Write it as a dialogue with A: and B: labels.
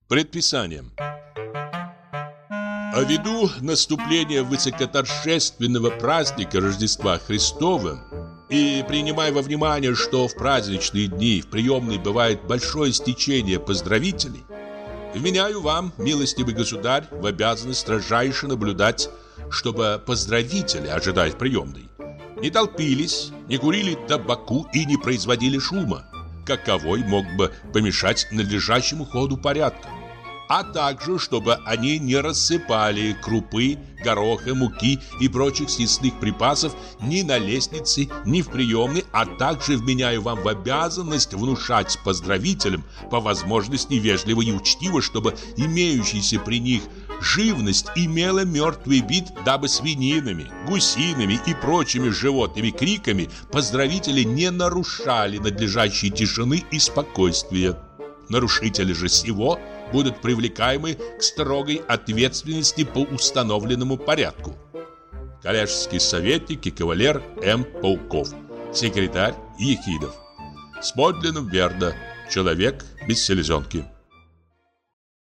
A: Предписание. Ввиду наступления высокоторжественного праздника Рождества Христова и принимая во внимание, что в праздничные дни в приемной бывает большое стечение поздравителей, вменяю вам, милостивый государь, в обязанность строжайше наблюдать, чтобы поздравители, ожидая в приемной, не толпились, не курили табаку и не производили шума, каковой мог бы помешать надлежащему ходу порядка. А также, чтобы они не рассыпали крупы, гороха, муки и прочих съестных припасов ни на лестнице, ни в приемной, а также вменяю вам в обязанность внушать поздравителям по возможности вежливо и учтиво, чтобы имеющаяся при них живность имела мертвый вид, дабы свининами, гусиными и прочими животными криками поздравители не нарушали надлежащей тишины и спокойствия. Нарушители же сего будут привлекаемы к строгой ответственности по установленному порядку. Коллежский советник и кавалер М. Пауков. Секретарь Ехидов. С подлинным верно. Человек без селезенки.